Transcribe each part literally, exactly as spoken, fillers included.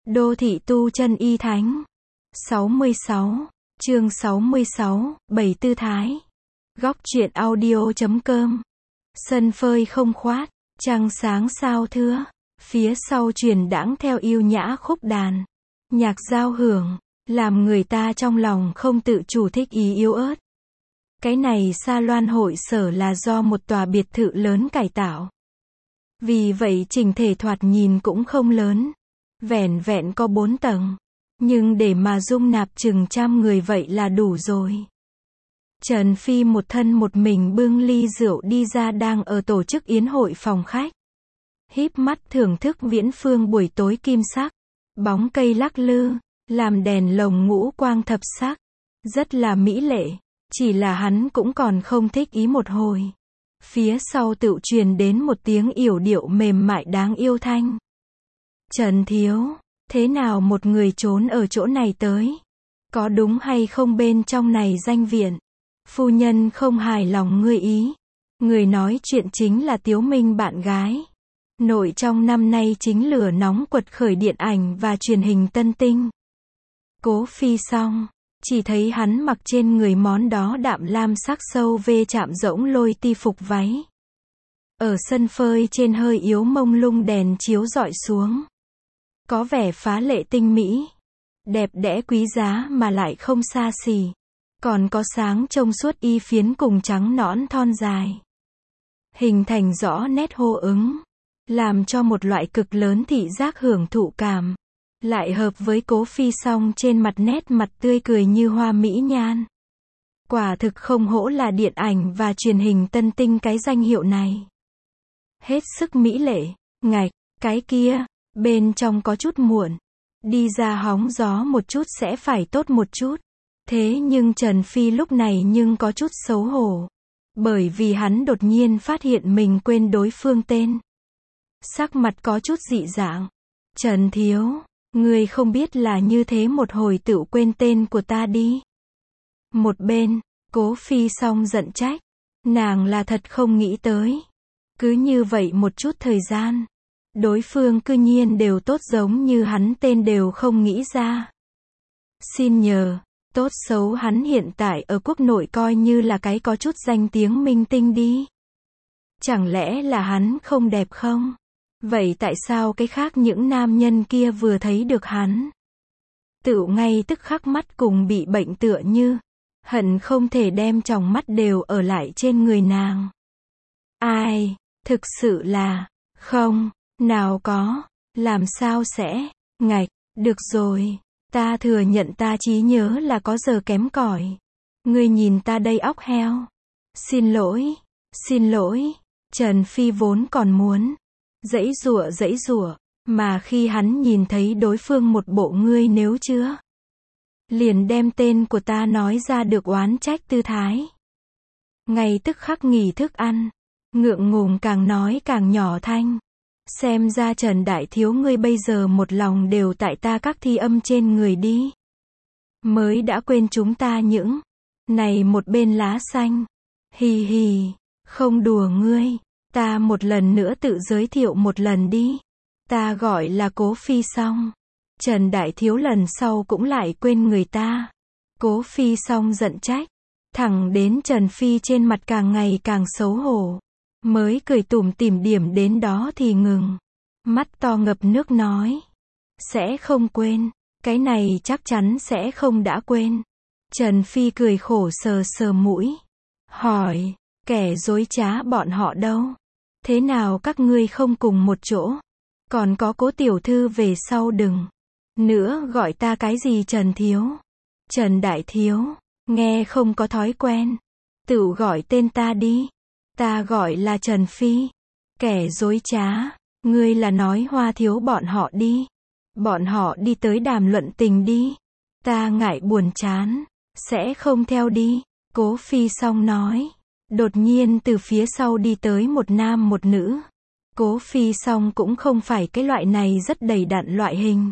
Đô thị tu chân y thánh. sáu mươi sáu, chương sáu mươi sáu, bảy tư thái. Góc truyện audio.com. Sân phơi không khoát, trăng sáng sao thưa. Phía sau truyền đãng theo yêu nhã khúc đàn. Nhạc giao hưởng, làm người ta trong lòng không tự chủ thích ý yếu ớt. Cái này salon hội sở là do một tòa biệt thự lớn cải tạo. Vì vậy chỉnh thể thoạt nhìn cũng không lớn. Vẻn vẹn có bốn tầng. Nhưng để mà dung nạp chừng trăm người vậy là đủ rồi. Trần Phi một thân một mình bưng ly rượu đi ra đang ở tổ chức yến hội phòng khách. Híp mắt thưởng thức viễn phương buổi tối kim sắc. Bóng cây lắc lư, làm đèn lồng ngũ quang thập sắc. Rất là mỹ lệ. Chỉ là hắn cũng còn không thích ý một hồi. Phía sau tự truyền đến một tiếng yểu điệu mềm mại đáng yêu thanh. Trần thiếu, thế nào một người trốn ở chỗ này tới? Có đúng hay không bên trong này danh viện? Phu nhân không hài lòng ngươi ý. Người nói chuyện chính là Tiếu Minh bạn gái. Nội trong năm nay chính lửa nóng quật khởi điện ảnh và truyền hình tân tinh. Cố Phi xong, chỉ thấy hắn mặc trên người món đó đạm lam sắc sâu vê chạm rỗng lôi ti phục váy. Ở sân phơi trên hơi yếu mông lung đèn chiếu rọi xuống. Có vẻ phá lệ tinh mỹ. Đẹp đẽ quý giá mà lại không xa xỉ. Còn có sáng trong suốt y phiến cùng trắng nõn thon dài. Hình thành rõ nét hô ứng. Làm cho một loại cực lớn thị giác hưởng thụ cảm. Lại hợp với Cố Phi song trên mặt nét mặt tươi cười như hoa mỹ nhan. Quả thực không hổ là điện ảnh và truyền hình tân tinh cái danh hiệu này. Hết sức mỹ lệ, ngạch, cái kia, bên trong có chút muộn. Đi ra hóng gió một chút sẽ phải tốt một chút. Thế nhưng Trần Phi lúc này nhưng có chút xấu hổ. Bởi vì hắn đột nhiên phát hiện mình quên đối phương tên. Sắc mặt có chút dị dạng. Trần thiếu, ngươi không biết là như thế một hồi tự quên tên của ta đi. Một bên, Cố Phi song giận trách. Nàng là thật không nghĩ tới. Cứ như vậy một chút thời gian. Đối phương cư nhiên đều tốt giống như hắn tên đều không nghĩ ra. Xin nhờ, tốt xấu hắn hiện tại ở quốc nội coi như là cái có chút danh tiếng minh tinh đi. Chẳng lẽ là hắn không đẹp không? Vậy tại sao cái khác những nam nhân kia vừa thấy được hắn? Tự ngay tức khắc mắt cùng bị bệnh tựa như. Hận không thể đem tròng mắt đều ở lại trên người nàng. Ai, thực sự là, không, nào có, làm sao sẽ, ngạch, được rồi, ta thừa nhận ta trí nhớ là có giờ kém cỏi. Ngươi nhìn ta đây óc heo. Xin lỗi, xin lỗi, Trần Phi vốn còn muốn giãy giụa giãy giụa, mà khi hắn nhìn thấy đối phương một bộ ngươi nếu chưa liền đem tên của ta nói ra được oán trách tư thái. Ngay tức khắc nghỉ thức ăn, ngượng ngùng càng nói càng nhỏ thanh. Xem ra Trần đại thiếu ngươi bây giờ một lòng đều tại ta các thi âm trên người đi. Mới đã quên chúng ta những này một bên lá xanh. Hì hì, không đùa ngươi, ta một lần nữa tự giới thiệu một lần đi. Ta gọi là Cố Phi song. Trần đại thiếu lần sau cũng lại quên người ta. Cố Phi song giận trách. Thẳng đến Trần Phi trên mặt càng ngày càng xấu hổ. Mới cười tủm tỉm điểm đến đó thì ngừng. Mắt to ngập nước nói. Sẽ không quên. Cái này chắc chắn sẽ không đã quên. Trần Phi cười khổ sờ sờ mũi. Hỏi. Kẻ dối trá bọn họ đâu? Thế nào các ngươi không cùng một chỗ? Còn có Cố tiểu thư về sau đừng nữa gọi ta cái gì Trần thiếu. Trần đại thiếu. Nghe không có thói quen. Tự gọi tên ta đi. Ta gọi là Trần Phi. Kẻ dối trá. Ngươi là nói Hoa thiếu bọn họ đi. Bọn họ đi tới đàm luận tình đi. Ta ngại buồn chán. Sẽ không theo đi. Cố Phi song nói. Đột nhiên từ phía sau đi tới một nam một nữ. Cố Phi song cũng không phải cái loại này rất đầy đặn loại hình.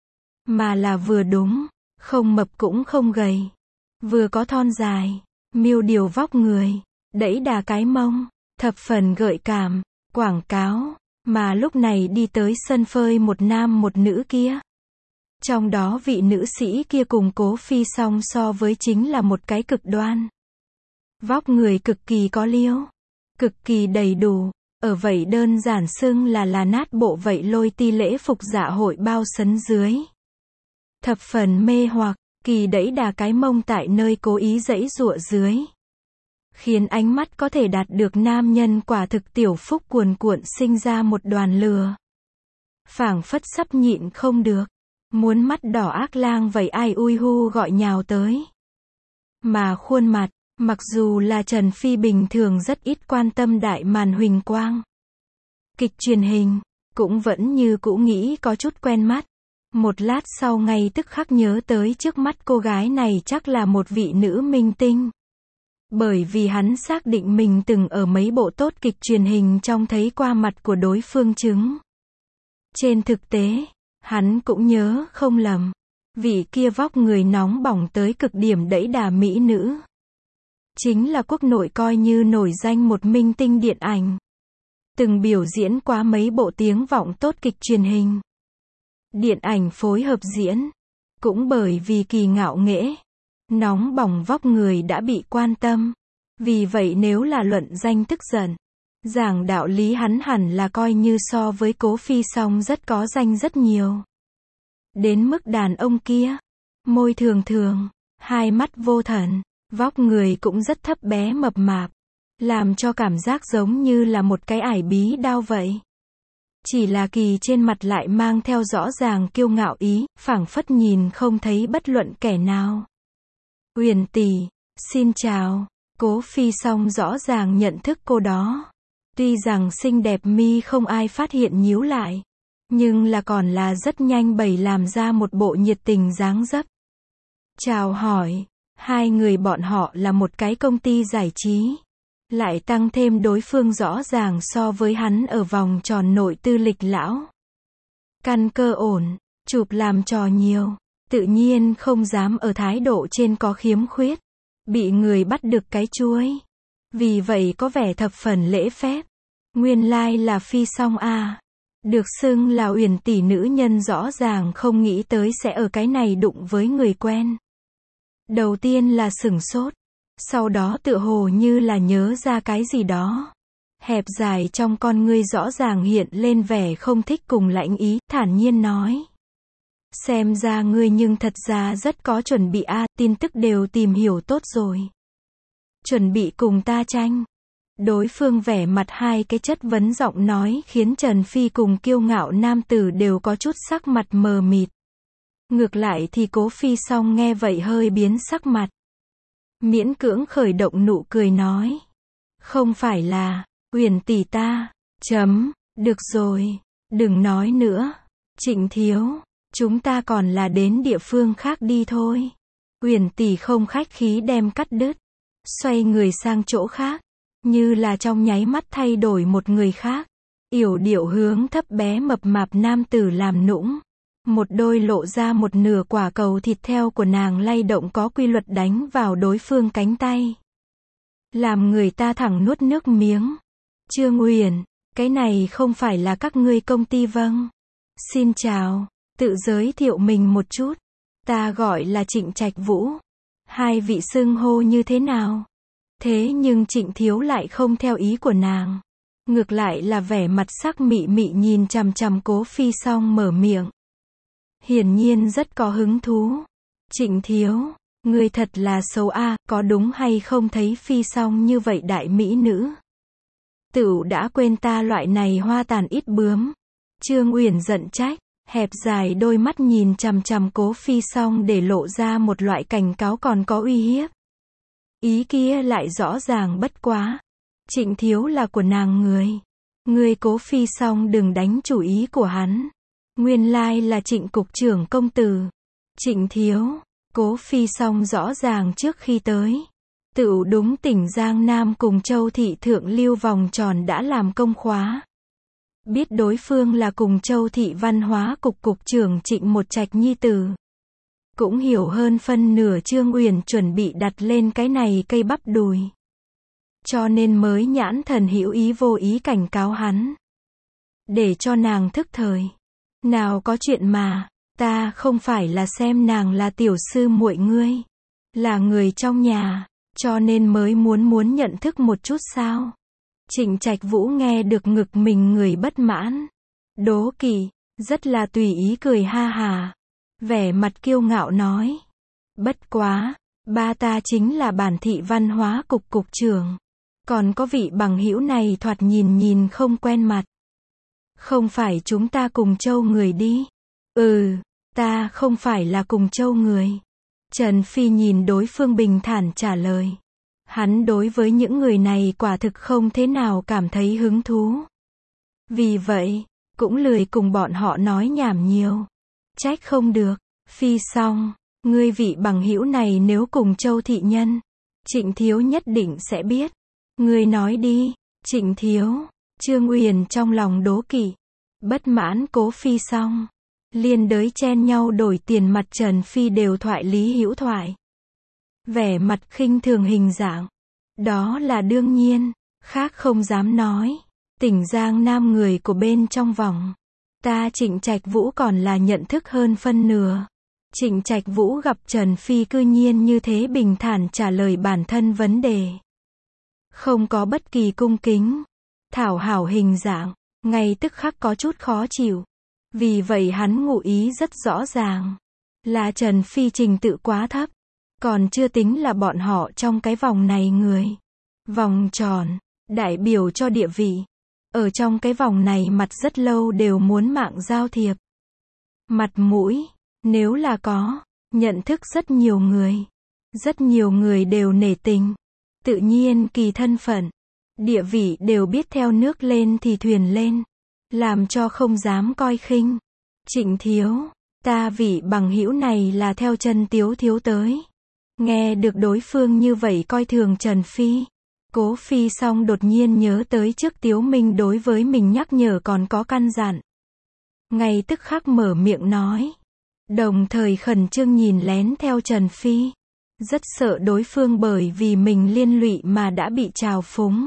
Mà là vừa đúng. Không mập cũng không gầy. Vừa có thon dài. Miêu điều vóc người. Đẩy đà cái mông. Thập phần gợi cảm. Quảng cáo. Mà lúc này đi tới sân phơi một nam một nữ kia. Trong đó vị nữ sĩ kia cùng Cố Phi Song so với chính là một cái cực đoan. Vóc người cực kỳ có liễu, cực kỳ đầy đủ, ở vậy đơn giản xưng là là nát bộ vậy lôi ti lễ phục dạ hội bao sấn dưới. Thập phần mê hoặc, kỳ đẫy đà cái mông tại nơi cố ý giãy giụa dưới. Khiến ánh mắt có thể đạt được nam nhân quả thực tiểu phúc cuồn cuộn sinh ra một đoàn lửa. Phảng phất sắp nhịn không được. Muốn mắt đỏ ác lang vậy ai ui hu gọi nhào tới. Mà khuôn mặt, mặc dù là Trần Phi bình thường rất ít quan tâm đại màn huỳnh quang. Kịch truyền hình, cũng vẫn như cũ nghĩ có chút quen mắt. Một lát sau ngay tức khắc nhớ tới trước mắt cô gái này chắc là một vị nữ minh tinh. Bởi vì hắn xác định mình từng ở mấy bộ tốt kịch truyền hình trong thấy qua mặt của đối phương chứng. Trên thực tế, hắn cũng nhớ không lầm. Vị kia vóc người nóng bỏng tới cực điểm đẫy đà mỹ nữ. Chính là quốc nội coi như nổi danh một minh tinh điện ảnh. Từng biểu diễn qua mấy bộ tiếng vọng tốt kịch truyền hình. Điện ảnh phối hợp diễn. Cũng bởi vì kỳ ngạo nghễ. Nóng bỏng vóc người đã bị quan tâm. Vì vậy nếu là luận danh tức giận. Giảng đạo lý hắn hẳn là coi như so với Cố Phi Song rất có danh rất nhiều. Đến mức đàn ông kia. Môi thường thường. Hai mắt vô thần. Vóc người cũng rất thấp bé mập mạp. Làm cho cảm giác giống như là một cái ải bí đao vậy. Chỉ là kỳ trên mặt lại mang theo rõ ràng kiêu ngạo ý, phảng phất nhìn không thấy bất luận kẻ nào. Uyển tỷ, xin chào. Cố Phi Song rõ ràng nhận thức cô đó. Tuy rằng xinh đẹp mi không ai phát hiện nhíu lại. Nhưng là còn là rất nhanh bày làm ra một bộ nhiệt tình dáng dấp. Chào hỏi. Hai người bọn họ là một cái công ty giải trí. Lại tăng thêm đối phương rõ ràng so với hắn ở vòng tròn nội tư lịch lão. Căn cơ ổn, chụp làm trò nhiều. Tự nhiên không dám ở thái độ trên có khiếm khuyết. Bị người bắt được cái chuối. Vì vậy có vẻ thập phần lễ phép. Nguyên lai là Phi Song à. Được xưng là Uyển tỷ nữ nhân rõ ràng không nghĩ tới sẽ ở cái này đụng với người quen. Đầu tiên là sửng sốt. Sau đó tựa hồ như là nhớ ra cái gì đó. Hẹp dài trong con ngươi rõ ràng hiện lên vẻ không thích cùng lãnh ý, thản nhiên nói. Xem ra ngươi nhưng thật ra rất có chuẩn bị a, à, tin tức đều tìm hiểu tốt rồi. Chuẩn bị cùng ta tranh. Đối phương vẻ mặt hai cái chất vấn giọng nói khiến Trần Phi cùng kiêu ngạo nam tử đều có chút sắc mặt mờ mịt. Ngược lại thì Cố Phi Song nghe vậy hơi biến sắc mặt. Miễn cưỡng khởi động nụ cười nói. Không phải là, Uyển tỷ ta, chấm, được rồi, đừng nói nữa. Trịnh thiếu, chúng ta còn là đến địa phương khác đi thôi. Uyển tỷ không khách khí đem cắt đứt. Xoay người sang chỗ khác. Như là trong nháy mắt thay đổi một người khác. Yểu điệu hướng thấp bé mập mạp nam tử làm nũng. Một đôi lộ ra một nửa quả cầu thịt theo của nàng lay động có quy luật đánh vào đối phương cánh tay. Làm người ta thẳng nuốt nước miếng. Trương Uyển, cái này không phải là các ngươi công ty vâng. Xin chào, tự giới thiệu mình một chút. Ta gọi là Trịnh Trạch Vũ. Hai vị xưng hô như thế nào? Thế nhưng Trịnh thiếu lại không theo ý của nàng. Ngược lại là vẻ mặt sắc mị mị nhìn chằm chằm Cố Phi Song mở miệng. Hiển nhiên rất có hứng thú. Trịnh thiếu, ngươi thật là xấu a, à, có đúng hay không thấy Phi Song như vậy đại mỹ nữ? Tửu đã quên ta loại này hoa tàn ít bướm. Trương Uyển giận trách, hẹp dài đôi mắt nhìn chằm chằm Cố Phi Song để lộ ra một loại cảnh cáo còn có uy hiếp. Ý kia lại rõ ràng bất quá. Trịnh thiếu là của nàng người. Ngươi Cố Phi Song đừng đánh chủ ý của hắn. Nguyên lai là Trịnh cục trưởng công tử. Trịnh thiếu, Cố Phi Song rõ ràng trước khi tới. Tựu đúng tỉnh Giang Nam cùng Châu Thị Thượng Lưu vòng tròn đã làm công khóa. Biết đối phương là cùng Châu Thị Văn hóa cục cục trưởng Trịnh một trạch nhi tử. Cũng hiểu hơn phân nửa Trương Uyển chuẩn bị đặt lên cái này cây bắp đùi. Cho nên mới nhãn thần hữu ý vô ý cảnh cáo hắn. Để cho nàng thức thời. Nào có chuyện mà, ta không phải là xem nàng là tiểu sư muội ngươi, là người trong nhà, cho nên mới muốn muốn nhận thức một chút sao? Trịnh Trạch Vũ nghe được ngực mình người bất mãn, đố kỵ, rất là tùy ý cười ha hà, vẻ mặt kiêu ngạo nói, bất quá, ba ta chính là Bản thị văn hóa cục cục trưởng, còn có vị bằng hữu này thoạt nhìn nhìn không quen mặt. Không phải chúng ta cùng châu người đi? Ừ, ta không phải là cùng châu người. Trần Phi nhìn đối phương bình thản trả lời. Hắn đối với những người này quả thực không thế nào cảm thấy hứng thú. Vì vậy, cũng lười cùng bọn họ nói nhảm nhiều. Trách không được, Phi xong, ngươi vị bằng hữu này nếu cùng châu thị nhân, Trịnh Thiếu nhất định sẽ biết. Ngươi nói đi, Trịnh Thiếu. Trương Uyển trong lòng đố kỵ, bất mãn Cố Phi xong, liên đới chen nhau đổi tiền mặt Trần Phi đều thoại lý hữu thoại. Vẻ mặt khinh thường hình dạng, đó là đương nhiên, khác không dám nói. Tỉnh Giang Nam người của bên trong vòng, ta Trịnh Trạch Vũ còn là nhận thức hơn phân nửa. Trịnh Trạch Vũ gặp Trần Phi cư nhiên như thế bình thản trả lời bản thân vấn đề, không có bất kỳ cung kính, thảo hảo hình dạng, ngay tức khắc có chút khó chịu. Vì vậy hắn ngụ ý rất rõ ràng, là Trần Phi trình tự quá thấp, còn chưa tính là bọn họ trong cái vòng này người. Vòng tròn, đại biểu cho địa vị. Ở trong cái vòng này mặt rất lâu đều muốn mạng giao thiệp. Mặt mũi, nếu là có, nhận thức rất nhiều người. Rất nhiều người đều nể tình. Tự nhiên kỳ thân phận, địa vị đều biết theo nước lên thì thuyền lên, làm cho không dám coi khinh. Trịnh Thiếu, ta vị bằng hữu này là theo Trần Tiếu Thiếu tới. Nghe được đối phương như vậy coi thường Trần Phi, Cố Phi xong đột nhiên nhớ tới trước Tiếu Minh đối với mình nhắc nhở còn có căn dặn. Ngay tức khắc mở miệng nói, đồng thời khẩn trương nhìn lén theo Trần Phi. Rất sợ đối phương bởi vì mình liên lụy mà đã bị trào phúng.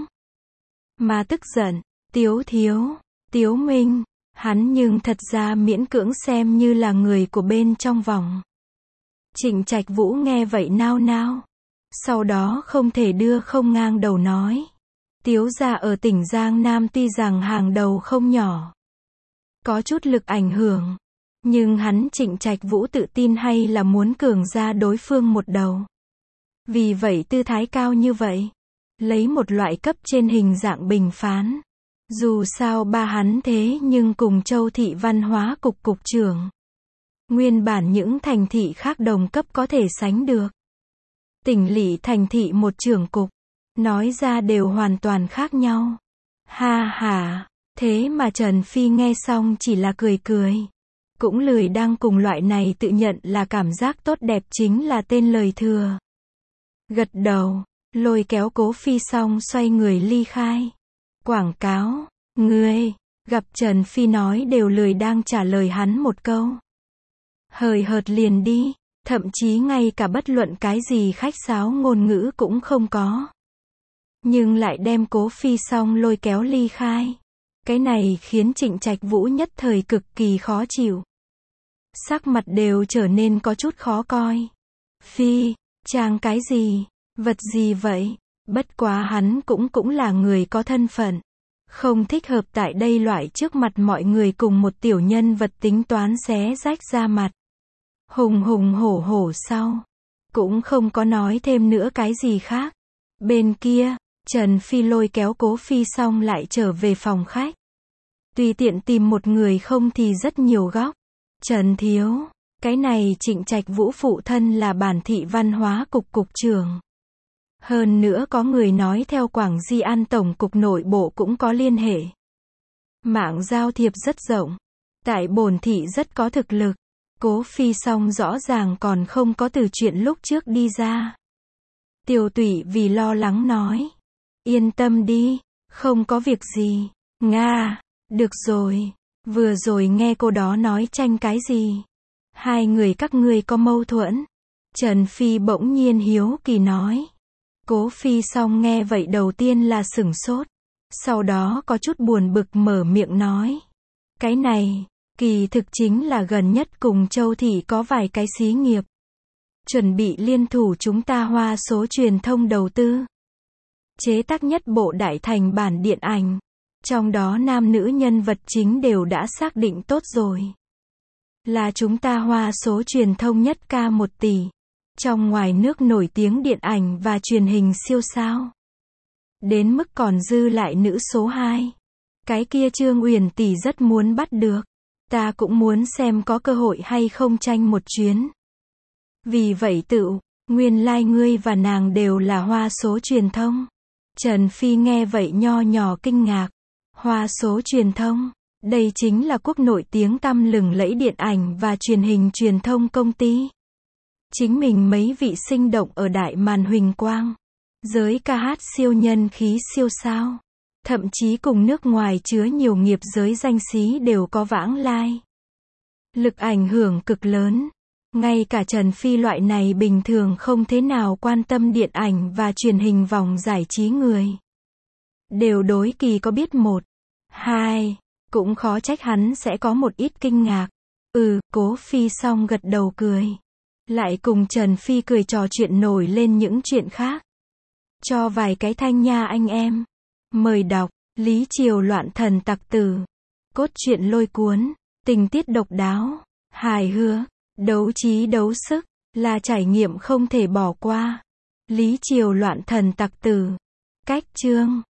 Mà tức giận, Tiếu Thiếu, Tiếu Minh, hắn nhưng thật ra miễn cưỡng xem như là người của bên trong vòng. Trịnh Trạch Vũ nghe vậy nao nao. Sau đó không thể đưa không ngang đầu nói. Tiếu gia ở tỉnh Giang Nam tuy rằng hàng đầu không nhỏ, có chút lực ảnh hưởng, nhưng hắn Trịnh Trạch Vũ tự tin hay là muốn cường ra đối phương một đầu. Vì vậy tư thái cao như vậy, lấy một loại cấp trên hình dạng bình phán. Dù sao ba hắn thế nhưng cùng châu thị văn hóa cục cục trưởng. Nguyên bản những thành thị khác đồng cấp có thể sánh được. Tỉnh lỵ thành thị một trưởng cục, nói ra đều hoàn toàn khác nhau. Ha ha, thế mà Trần Phi nghe xong chỉ là cười cười. Cũng lười đang cùng loại này tự nhận là cảm giác tốt đẹp chính là tên lời thừa. Gật đầu, lôi kéo Cố Phi xong xoay người ly khai. Quảng cáo, ngươi, gặp Trần Phi nói đều lười đang trả lời hắn một câu. Hời hợt liền đi, thậm chí ngay cả bất luận cái gì khách sáo ngôn ngữ cũng không có. Nhưng lại đem Cố Phi xong lôi kéo ly khai. Cái này khiến Trịnh Trạch Vũ nhất thời cực kỳ khó chịu. Sắc mặt đều trở nên có chút khó coi. Phi, trang cái gì, vật gì vậy? Bất quá hắn cũng cũng là người có thân phận. Không thích hợp tại đây loại trước mặt mọi người cùng một tiểu nhân vật tính toán xé rách ra mặt. Hùng hùng hổ hổ sau. Cũng không có nói thêm nữa cái gì khác. Bên kia, Trần Phi lôi kéo Cố Phi xong lại trở về phòng khách. Tùy tiện tìm một người không thì rất nhiều góc. Trần Thiếu, cái này Trịnh Trạch Vũ phụ thân là Bản thị văn hóa cục cục trưởng. Hơn nữa có người nói theo Quảng Di An Tổng cục nội bộ cũng có liên hệ. Mạng giao thiệp rất rộng. Tại bổn thị rất có thực lực. Cố Phi xong rõ ràng còn không có từ chuyện lúc trước đi ra. Tiểu Tụy vì lo lắng nói. Yên tâm đi, không có việc gì. Nga, được rồi. Vừa rồi nghe cô đó nói tranh cái gì? Hai người các ngươi có mâu thuẫn? Trần Phi bỗng nhiên hiếu kỳ nói. Cố Phi xong nghe vậy đầu tiên là sửng sốt. Sau đó có chút buồn bực mở miệng nói. Cái này, Kỳ thực chính là gần nhất cùng Châu Thị có vài cái xí nghiệp. Chuẩn bị liên thủ chúng ta Hoa số truyền thông đầu tư. Chế tác nhất bộ đại thành bản điện ảnh. Trong đó nam nữ nhân vật chính đều đã xác định tốt rồi. Là chúng ta Hoa số truyền thông nhất ca một tỷ. Trong ngoài nước nổi tiếng điện ảnh và truyền hình siêu sao. Đến mức còn dư lại nữ số hai. Cái kia Trương Uyển tỷ rất muốn bắt được. Ta cũng muốn xem có cơ hội hay không tranh một chuyến. Vì vậy tự, nguyên lai like ngươi và nàng đều là Hoa số truyền thông. Trần Phi nghe vậy nho nhỏ kinh ngạc. Hoa số truyền thông, đây chính là quốc nội tiếng tăm lừng lẫy điện ảnh và truyền hình truyền thông công ty. Chính mình mấy vị sinh động ở đại màn huỳnh quang. Giới ca hát siêu nhân khí siêu sao. Thậm chí cùng nước ngoài chứa nhiều nghiệp giới danh xí đều có vãng lai. Lực ảnh hưởng cực lớn. Ngay cả Trần Phi loại này bình thường không thế nào quan tâm điện ảnh và truyền hình vòng giải trí người. Đều đối Kỳ có biết một, hai, cũng khó trách hắn sẽ có một ít kinh ngạc. Ừ, Cố Phi xong gật đầu cười. Lại cùng Trần Phi cười trò chuyện nổi lên những chuyện khác. Cho vài cái thanh nha anh em. Mời đọc, Lý Triều loạn thần tặc tử. Cốt truyện lôi cuốn, tình tiết độc đáo, hài hước, đấu trí đấu sức, là trải nghiệm không thể bỏ qua. Lý Triều loạn thần tặc tử. Cách chương